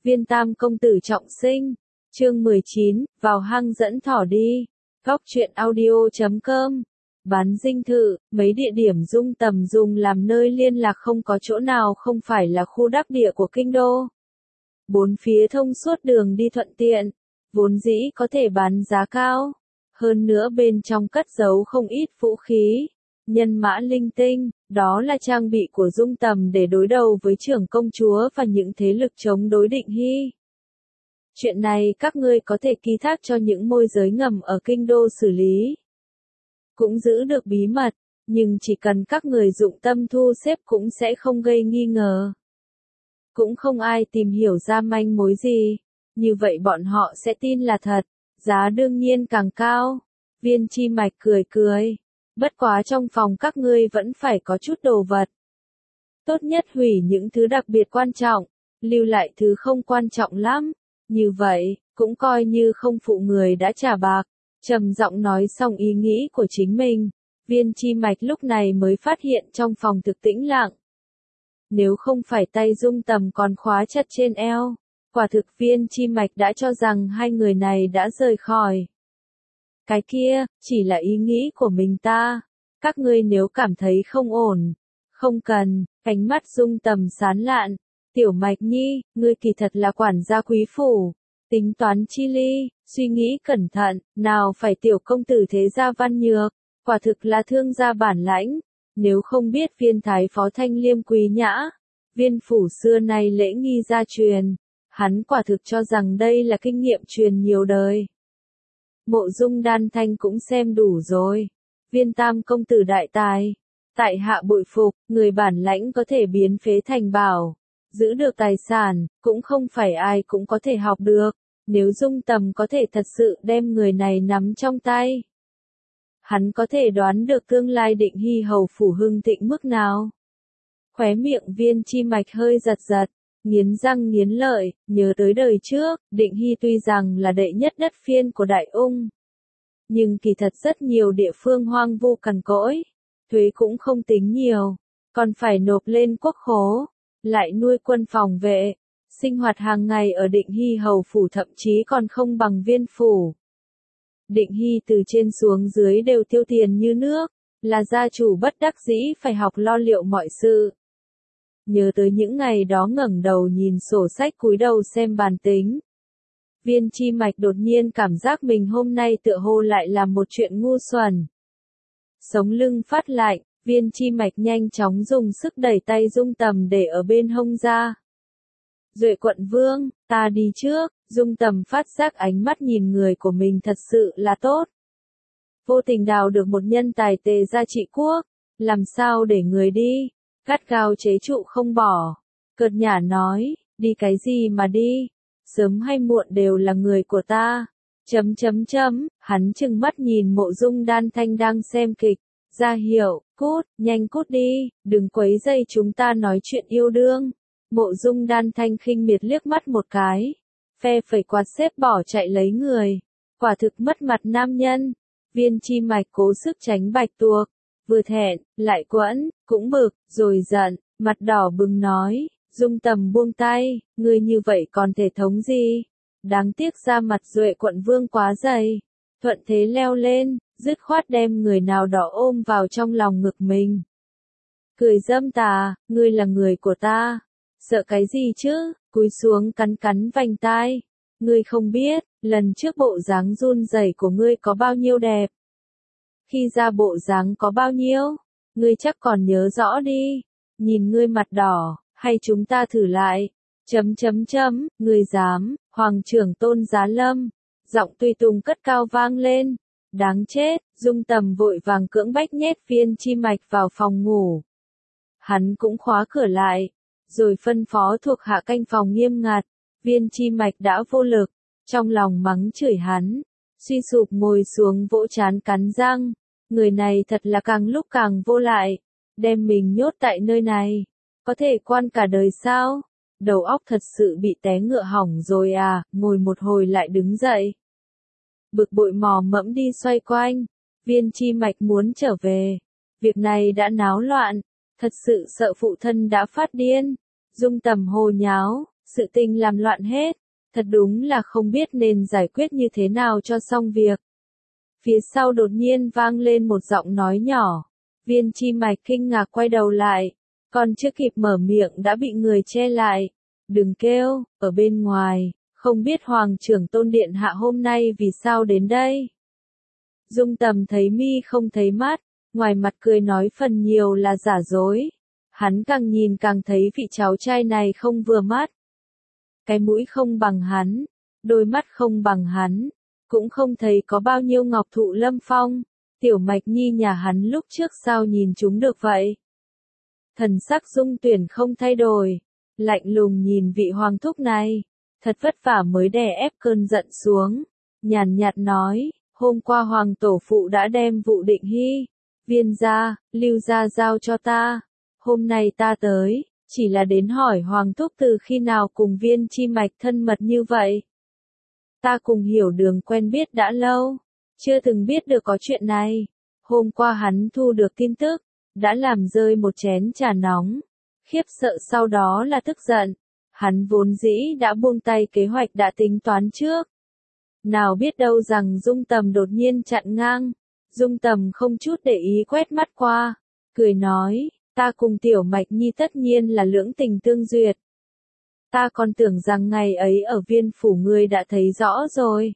Viên Tam công tử trọng sinh. Chương 19, vào hang dẫn thỏ đi. Góc truyện audio.com. Bán dinh thự, mấy địa điểm Dung Tầm dùng làm nơi liên lạc không có chỗ nào không phải là khu đắc địa của kinh đô. Bốn phía thông suốt đường đi thuận tiện, vốn dĩ có thể bán giá cao. Hơn nữa bên trong cất giấu không ít vũ khí, nhân mã linh tinh, đó là trang bị của Dung Tầm để đối đầu với trưởng công chúa và những thế lực chống đối Định Hy. Chuyện này các ngươi có thể ký thác cho những môi giới ngầm ở kinh đô xử lý. Cũng giữ được bí mật, nhưng chỉ cần các người dụng tâm thu xếp cũng sẽ không gây nghi ngờ. Cũng không ai tìm hiểu ra manh mối gì, như vậy bọn họ sẽ tin là thật, giá đương nhiên càng cao. Viên Chi Mạch cười cười, bất quá trong phòng các ngươi vẫn phải có chút đồ vật. Tốt nhất hủy những thứ đặc biệt quan trọng, lưu lại thứ không quan trọng lắm, như vậy, cũng coi như không phụ người đã trả bạc. Trầm giọng nói xong ý nghĩ của chính mình, Viên Chi Mạch lúc này mới phát hiện trong phòng thực tĩnh lặng. Nếu không phải tay Dung Tầm còn khóa chặt trên eo, quả thực Viên Chi Mạch đã cho rằng hai người này đã rời khỏi. Cái kia, chỉ là ý nghĩ của mình ta. Các ngươi nếu cảm thấy không ổn, không cần. Ánh mắt Dung Tầm sán lạn. Tiểu Mạch Nhi, ngươi kỳ thật là quản gia quý phủ. Tính toán chi ly, suy nghĩ cẩn thận, nào phải tiểu công tử thế gia văn nhược. Quả thực là thương gia bản lãnh. Nếu không biết Viên thái phó thanh liêm quý nhã, Viên phủ xưa nay lễ nghi gia truyền, hắn quả thực cho rằng đây là kinh nghiệm truyền nhiều đời. Mộ Dung Đan Thanh cũng xem đủ rồi. Viên Tam công tử đại tài, tại hạ bội phục, người bản lãnh có thể biến phế thành bảo, giữ được tài sản, cũng không phải ai cũng có thể học được. Nếu Dung Tầm có thể thật sự đem người này nắm trong tay, hắn có thể đoán được tương lai Định Hy hầu phủ hưng thịnh mức nào. Khóe miệng Viên Chi Mạch hơi giật giật, nghiến răng nghiến lợi, nhớ tới đời trước, Định Hy tuy rằng là đệ nhất đất phiên của Đại Ung, nhưng kỳ thật rất nhiều địa phương hoang vu cằn cỗi, thuế cũng không tính nhiều, còn phải nộp lên quốc khố, lại nuôi quân phòng vệ, sinh hoạt hàng ngày ở Định Hy hầu phủ thậm chí còn không bằng Viên phủ. Định Hy từ trên xuống dưới đều tiêu tiền như nước, là gia chủ bất đắc dĩ phải học lo liệu mọi sự. Nhớ tới những ngày đó ngẩng đầu nhìn sổ sách cúi đầu xem bàn tính. Viên Chi Mạch đột nhiên cảm giác mình hôm nay tựa hồ lại làm một chuyện ngu xuẩn. Sống lưng phát lạnh, Viên Chi Mạch nhanh chóng dùng sức đẩy tay Dung Tầm để ở bên hông ra. Duệ quận vương, ta đi trước. Dung Tầm phát giác ánh mắt nhìn người của mình thật sự là tốt. Vô tình đào được một nhân tài tề gia trị quốc, làm sao để người đi, gắt gao chế trụ không bỏ. Cợt nhả nói, đi cái gì mà đi, sớm hay muộn đều là người của ta. Hắn trừng mắt nhìn Mộ Dung Đan Thanh đang xem kịch, ra hiệu, cút, nhanh cút đi, đừng quấy rầy chúng ta nói chuyện yêu đương. Mộ Dung Đan Thanh khinh miệt liếc mắt một cái, phe phẩy quạt xếp bỏ chạy lấy người, quả thực mất mặt nam nhân. Viên Chi Mạch cố sức tránh bạch tuộc, vừa thẹn, lại quẫn, cũng bực, rồi giận, mặt đỏ bừng nói, Dung Tầm buông tay, ngươi như vậy còn thể thống gì? Đáng tiếc ra mặt Duệ quận vương quá dày, thuận thế leo lên, dứt khoát đem người nào đó ôm vào trong lòng ngực mình. Cười dâm tà, ngươi là người của ta, sợ cái gì chứ? Cúi xuống cắn cắn vành tai. Ngươi không biết, lần trước bộ dáng run rẩy của ngươi có bao nhiêu đẹp. Khi ra bộ dáng có bao nhiêu, ngươi chắc còn nhớ rõ đi. Nhìn ngươi mặt đỏ, hay chúng ta thử lại. Ngươi dám, Hoàng trưởng Tôn Giá Lâm. Giọng tùy tùng cất cao vang lên. Đáng chết, Dung Tầm vội vàng cưỡng bách nhét Viên Chi Mạch vào phòng ngủ. Hắn cũng khóa cửa lại, rồi phân phó thuộc hạ canh phòng nghiêm ngặt. Viên Chi Mạch đã vô lực, trong lòng mắng chửi hắn, suy sụp ngồi xuống vỗ trán cắn răng. Người này thật là càng lúc càng vô lại, đem mình nhốt tại nơi này, có thể quan cả đời sao? Đầu óc thật sự bị té ngựa hỏng rồi à, ngồi một hồi lại đứng dậy. Bực bội mò mẫm đi xoay quanh, Viên Chi Mạch muốn trở về, việc này đã náo loạn, thật sự sợ phụ thân đã phát điên. Dung Tầm hồ nháo, sự tình làm loạn hết, thật đúng là không biết nên giải quyết như thế nào cho xong việc. Phía sau đột nhiên vang lên một giọng nói nhỏ, Viên Chi Mạch kinh ngạc quay đầu lại, còn chưa kịp mở miệng đã bị người che lại. Đừng kêu, ở bên ngoài, không biết Hoàng trưởng tôn điện hạ hôm nay vì sao đến đây. Dung Tầm thấy mi không thấy mắt, ngoài mặt cười nói phần nhiều là giả dối. Hắn càng nhìn càng thấy vị cháu trai này không vừa mắt. Cái mũi không bằng hắn, đôi mắt không bằng hắn, cũng không thấy có bao nhiêu ngọc thụ lâm phong. Tiểu Mạch Nhi nhà hắn lúc trước sao nhìn chúng được vậy? Thần sắc Dung Tuyển không thay đổi, lạnh lùng nhìn vị hoàng thúc này, thật vất vả mới đè ép cơn giận xuống, nhàn nhạt nói, hôm qua hoàng tổ phụ đã đem vụ Định Hy, Viên gia, Lưu gia giao cho ta, hôm nay ta tới, chỉ là đến hỏi hoàng thúc từ khi nào cùng Viên Chi Mạch thân mật như vậy. Ta cùng Hiểu Đường quen biết đã lâu, chưa từng biết được có chuyện này, hôm qua hắn thu được tin tức, đã làm rơi một chén trà nóng, khiếp sợ sau đó là tức giận, hắn vốn dĩ đã buông tay kế hoạch đã tính toán trước. Nào biết đâu rằng Dung Tầm đột nhiên chặn ngang, Dung Tầm không chút để ý quét mắt qua, cười nói, ta cùng Tiểu Mạch Nhi tất nhiên là lưỡng tình tương duyệt. Ta còn tưởng rằng ngày ấy ở Viên phủ ngươi đã thấy rõ rồi.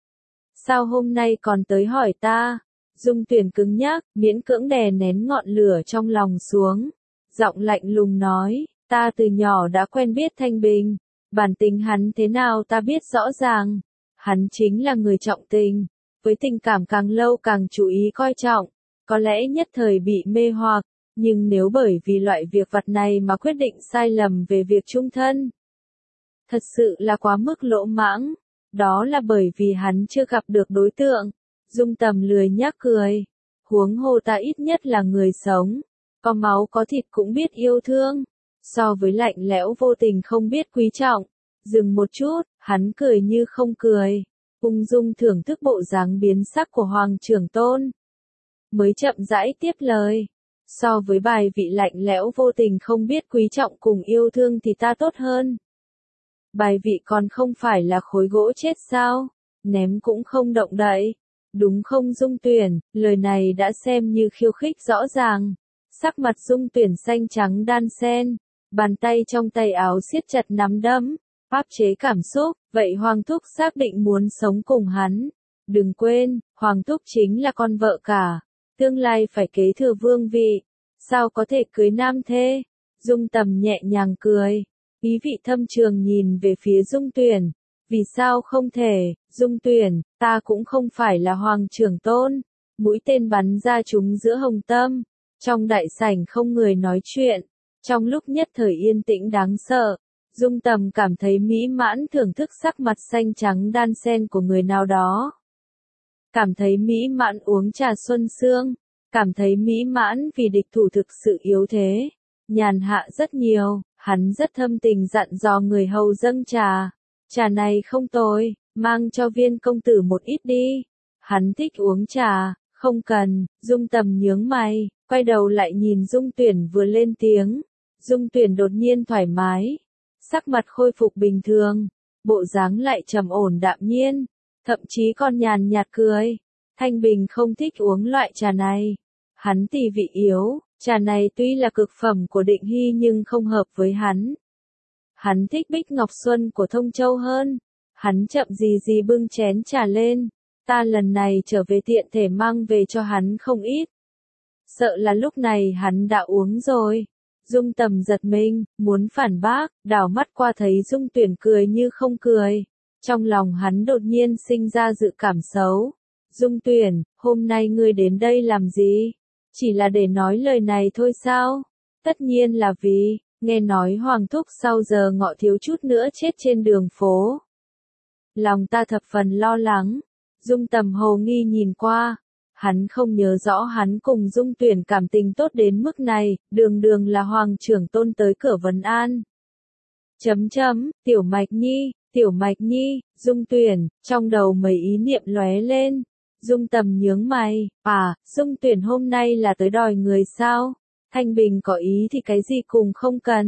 Sao hôm nay còn tới hỏi ta? Dung Tuyển cứng nhắc, miễn cưỡng đè nén ngọn lửa trong lòng xuống. Giọng lạnh lùng nói, ta từ nhỏ đã quen biết Thanh Bình. Bản tính hắn thế nào ta biết rõ ràng. Hắn chính là người trọng tình. Với tình cảm càng lâu càng chú ý coi trọng. Có lẽ nhất thời bị mê hoặc. Nhưng nếu bởi vì loại việc vặt này mà quyết định sai lầm về việc chung thân. Thật sự là quá mức lỗ mãng. Đó là bởi vì hắn chưa gặp được đối tượng. Dung Tầm lười nhác cười. Huống hồ ta ít nhất là người sống. Có máu có thịt cũng biết yêu thương. So với lạnh lẽo vô tình không biết quý trọng. Dừng một chút, hắn cười như không cười. Ung dung thưởng thức bộ dáng biến sắc của Hoàng trưởng tôn. Mới chậm rãi tiếp lời. So với bài vị lạnh lẽo vô tình không biết quý trọng cùng yêu thương thì ta tốt hơn. Bài vị còn không phải là khối gỗ chết sao? Ném cũng không động đậy. Đúng không Dung Tuyển, lời này đã xem như khiêu khích rõ ràng. Sắc mặt Dung Tuyển xanh trắng đan xen, bàn tay trong tay áo siết chặt nắm đấm, áp chế cảm xúc, vậy Hoàng Thúc xác định muốn sống cùng hắn. Đừng quên, Hoàng Thúc chính là con vợ cả, tương lai phải kế thừa vương vị, sao có thể cưới nam thê? Dung Tầm nhẹ nhàng cười, ý vị thâm trường nhìn về phía Dung Tuyển. Vì sao không thể, Dung Tuyển, ta cũng không phải là Hoàng trưởng tôn. Mũi tên bắn ra trúng giữa hồng tâm. Trong đại sảnh không người nói chuyện. Trong lúc nhất thời yên tĩnh đáng sợ, Dung Tầm cảm thấy mỹ mãn thưởng thức sắc mặt xanh trắng đan xen của người nào đó. Cảm thấy mỹ mãn uống trà xuân sương. Cảm thấy mỹ mãn vì địch thủ thực sự yếu thế. Nhàn hạ rất nhiều, hắn rất thâm tình dặn dò người hầu dâng trà. Trà này không tồi, mang cho Viên công tử một ít đi. Hắn thích uống trà, không cần. Dung Tầm nhướng mày, quay đầu lại nhìn Dung Tuyển vừa lên tiếng. Dung Tuyển đột nhiên thoải mái, sắc mặt khôi phục bình thường, bộ dáng lại trầm ổn đạm nhiên, thậm chí còn nhàn nhạt cười. Thanh Bình không thích uống loại trà này. Hắn tỳ vị yếu, trà này tuy là cực phẩm của Định Hy nhưng không hợp với hắn. Hắn thích Bích Ngọc Xuân của Thông Châu hơn. Hắn chậm gì gì bưng chén trà lên. Ta lần này trở về tiện thể mang về cho hắn không ít. Sợ là lúc này hắn đã uống rồi. Dung Tầm giật mình, muốn phản bác, đảo mắt qua thấy Dung Tuyển cười như không cười. Trong lòng hắn đột nhiên sinh ra dự cảm xấu. Dung Tuyển, hôm nay ngươi đến đây làm gì? Chỉ là để nói lời này thôi sao? Tất nhiên là vì, nghe nói Hoàng Thúc sau giờ ngọ thiếu chút nữa chết trên đường phố. Lòng ta thập phần lo lắng. Dung Tầm hồ nghi nhìn qua. Hắn không nhớ rõ hắn cùng Dung Tuyển cảm tình tốt đến mức này, đường đường là Hoàng trưởng tôn tới cửa vấn an. Tiểu Mạch Nhi, Dung Tuyển, trong đầu mấy ý niệm lóe lên. Dung Tầm nhướng mày, Dung Tuyển hôm nay là tới đòi người sao? Thanh Bình có ý thì cái gì cùng không cần.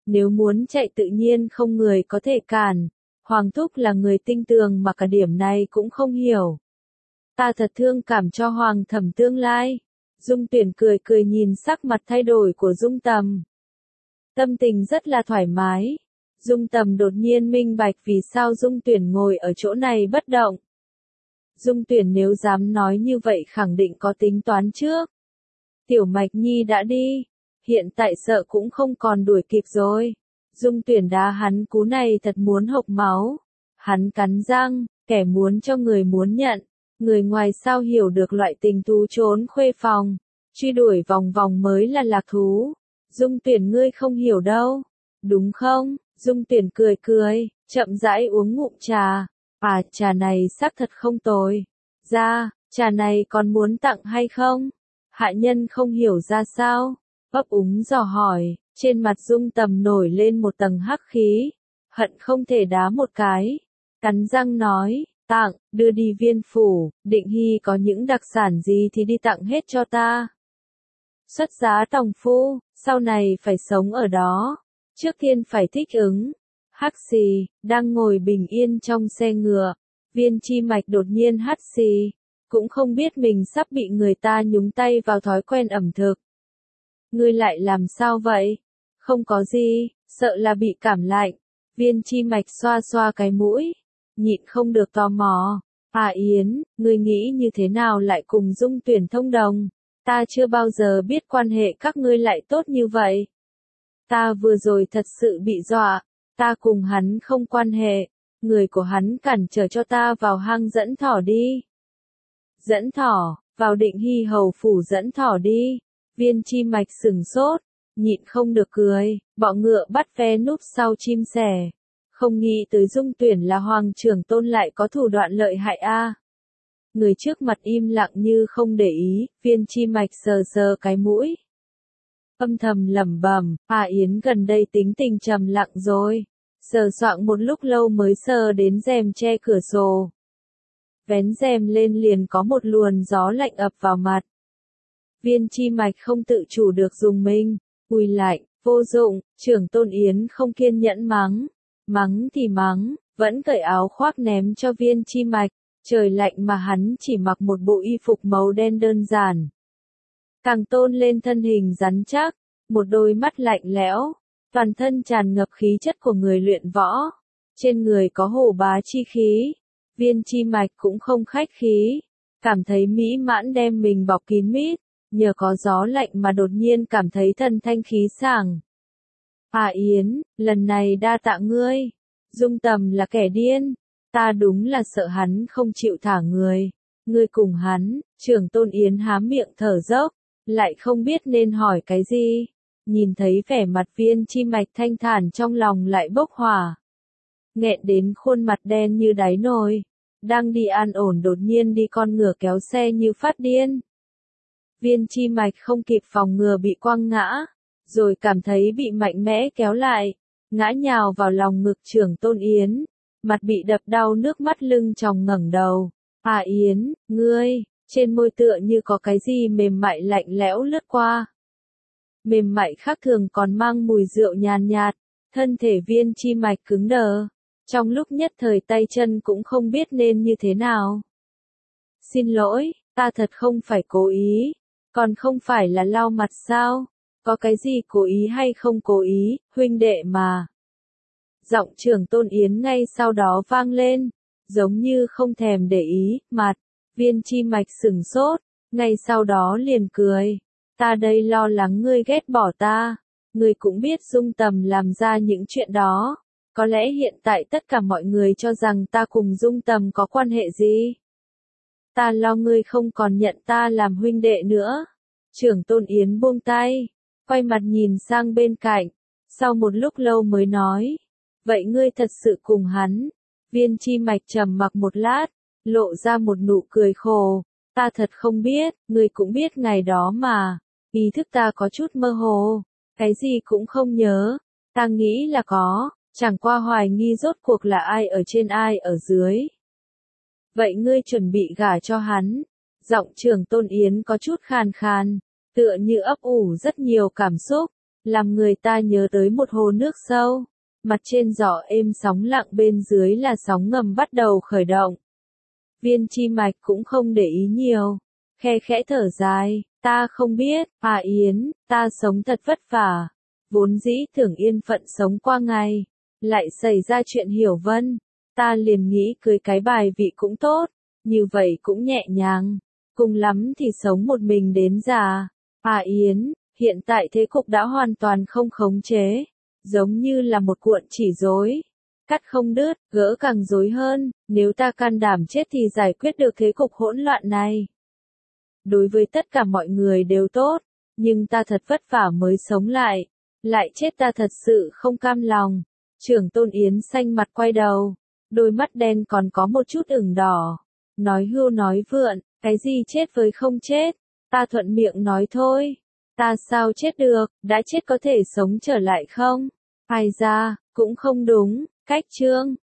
Nếu muốn chạy tự nhiên không người có thể cản. Hoàng thúc là người tinh tường mà cả điểm này cũng không hiểu. Ta thật thương cảm cho Hoàng thẩm tương lai. Dung Tuyển cười cười nhìn sắc mặt thay đổi của Dung Tầm. Tâm tình rất là thoải mái. Dung Tầm đột nhiên minh bạch vì sao Dung Tuyển ngồi ở chỗ này bất động. Dung Tuyển nếu dám nói như vậy khẳng định có tính toán trước. Tiểu Mạch Nhi đã đi, hiện tại sợ cũng không còn đuổi kịp rồi. Dung Tuyển đá hắn cú này thật muốn hộc máu. Hắn cắn răng, kẻ muốn cho người muốn nhận. Người ngoài sao hiểu được loại tình thú trốn khuê phòng, truy đuổi vòng vòng mới là lạc thú. Dung Tuyển ngươi không hiểu đâu, đúng không? Dung Tuyển cười cười, chậm rãi uống ngụm trà. À, trà này xác thật không tồi. Ra, trà này còn muốn tặng hay không? Hạ nhân không hiểu ra sao, ấp úng dò hỏi, trên mặt Dung Tầm nổi lên một tầng hắc khí, hận không thể đá một cái. Cắn răng nói, tặng, đưa đi Viên phủ, Định Hy có những đặc sản gì thì đi tặng hết cho ta. Xuất giá tòng phu, sau này phải sống ở đó, trước tiên phải thích ứng. Hắc xì, đang ngồi bình yên trong xe ngựa, Viên Chi Mạch đột nhiên hắt xì, cũng không biết mình sắp bị người ta nhúng tay vào thói quen ẩm thực. Ngươi lại làm sao vậy? Không có gì, sợ là bị cảm lạnh. Viên Chi Mạch xoa xoa cái mũi, nhịn không được tò mò. À Yến, ngươi nghĩ như thế nào lại cùng Dung Tuyển thông đồng? Ta chưa bao giờ biết quan hệ các ngươi lại tốt như vậy. Ta vừa rồi thật sự bị dọa, ta cùng hắn không quan hệ, người của hắn cản trở cho ta vào hang dẫn thỏ đi. Dẫn thỏ, vào Định Hy hầu phủ dẫn thỏ đi. Viên Chi Mạch sừng sốt, nhịn không được cười, bọ ngựa bắt ve núp sau chim sẻ. Không nghĩ tới Dung Tuyển là hoàng trưởng tôn lại có thủ đoạn lợi hại a. Người trước mặt im lặng như không để ý, Viên Chi Mạch sờ sờ cái mũi. Âm thầm lẩm bẩm, à Yến gần đây tính tình trầm lặng rồi. Sờ soạng một lúc lâu mới sờ đến rèm che cửa sổ. Vén rèm lên liền có một luồng gió lạnh ập vào mặt. Viên Chi Mạch không tự chủ được dùng mình, ui lạnh, vô dụng, trưởng tôn Yến không kiên nhẫn mắng. Mắng thì mắng, vẫn cởi áo khoác ném cho Viên Chi Mạch, trời lạnh mà hắn chỉ mặc một bộ y phục màu đen đơn giản. Càng tôn lên thân hình rắn chắc, một đôi mắt lạnh lẽo, toàn thân tràn ngập khí chất của người luyện võ. Trên người có hổ bá chi khí, Viên Chi Mạch cũng không khách khí, cảm thấy mỹ mãn đem mình bọc kín mít, nhờ có gió lạnh mà đột nhiên cảm thấy thần thanh khí sảng. À Yến, lần này đa tạ ngươi, Dung Tầm là kẻ điên, ta đúng là sợ hắn không chịu thả người, ngươi cùng hắn. Trưởng tôn Yến há miệng thở dốc, lại không biết nên hỏi cái gì, nhìn thấy vẻ mặt Viên Chi Mạch thanh thản trong lòng lại bốc hỏa. Nghẹn đến khuôn mặt đen như đáy nồi, đang đi an ổn đột nhiên đi con ngựa kéo xe như phát điên. Viên Chi Mạch không kịp phòng ngừa bị quăng ngã, rồi cảm thấy bị mạnh mẽ kéo lại, ngã nhào vào lòng ngực trưởng tôn Yến, mặt bị đập đau nước mắt lưng tròng ngẩng đầu. À Yến, ngươi, trên môi tựa như có cái gì mềm mại lạnh lẽo lướt qua. Mềm mại khác thường còn mang mùi rượu nhàn nhạt, thân thể Viên Chi Mạch cứng đờ, trong lúc nhất thời tay chân cũng không biết nên như thế nào. Xin lỗi, ta thật không phải cố ý, còn không phải là lau mặt sao, có cái gì cố ý hay không cố ý, huynh đệ mà. Giọng trưởng tôn Yến ngay sau đó vang lên, giống như không thèm để ý, mặt. Viên Chi Mạch sừng sốt, ngay sau đó liền cười. Ta đây lo lắng ngươi ghét bỏ ta, ngươi cũng biết Dung Tầm làm ra những chuyện đó. Có lẽ hiện tại tất cả mọi người cho rằng ta cùng Dung Tầm có quan hệ gì. Ta lo ngươi không còn nhận ta làm huynh đệ nữa. Trưởng tôn Yến buông tay, quay mặt nhìn sang bên cạnh, sau một lúc lâu mới nói. Vậy ngươi thật sự cùng hắn? Viên Chi Mạch trầm mặc một lát, lộ ra một nụ cười khổ. Ta thật không biết, ngươi cũng biết ngày đó mà. Ý thức ta có chút mơ hồ, cái gì cũng không nhớ. Ta nghĩ là có, chẳng qua hoài nghi rốt cuộc là ai ở trên ai ở dưới. Vậy ngươi chuẩn bị gả cho hắn? Giọng trưởng tôn Yến có chút khàn khàn, tựa như ấp ủ rất nhiều cảm xúc. làm người ta nhớ tới một hồ nước sâu. Mặt trên gió êm sóng lặng, bên dưới là sóng ngầm bắt đầu khởi động. Viên chi mạch cũng không để ý nhiều, khe khẽ thở dài, ta không biết, Yến, ta sống thật vất vả, vốn dĩ tưởng yên phận sống qua ngày, lại xảy ra chuyện Hiểu Vân, ta liền nghĩ cưới cái bài vị cũng tốt, như vậy cũng nhẹ nhàng, cùng lắm thì sống một mình đến già. Yến, hiện tại thế cục đã hoàn toàn không khống chế, giống như là một cuộn chỉ rối, cắt không đứt, gỡ càng rối hơn, nếu ta can đảm chết thì giải quyết được thế cục hỗn loạn này. Đối với tất cả mọi người đều tốt, nhưng ta thật vất vả mới sống lại chết ta thật sự không cam lòng. Trưởng Tôn Yến xanh mặt quay đầu, đôi mắt đen còn có một chút ửng đỏ, nói hưu nói vượn, cái gì chết với không chết, ta thuận miệng nói thôi, ta sao chết được, đã chết có thể sống trở lại không? Ai ra, cũng không đúng, cách chương.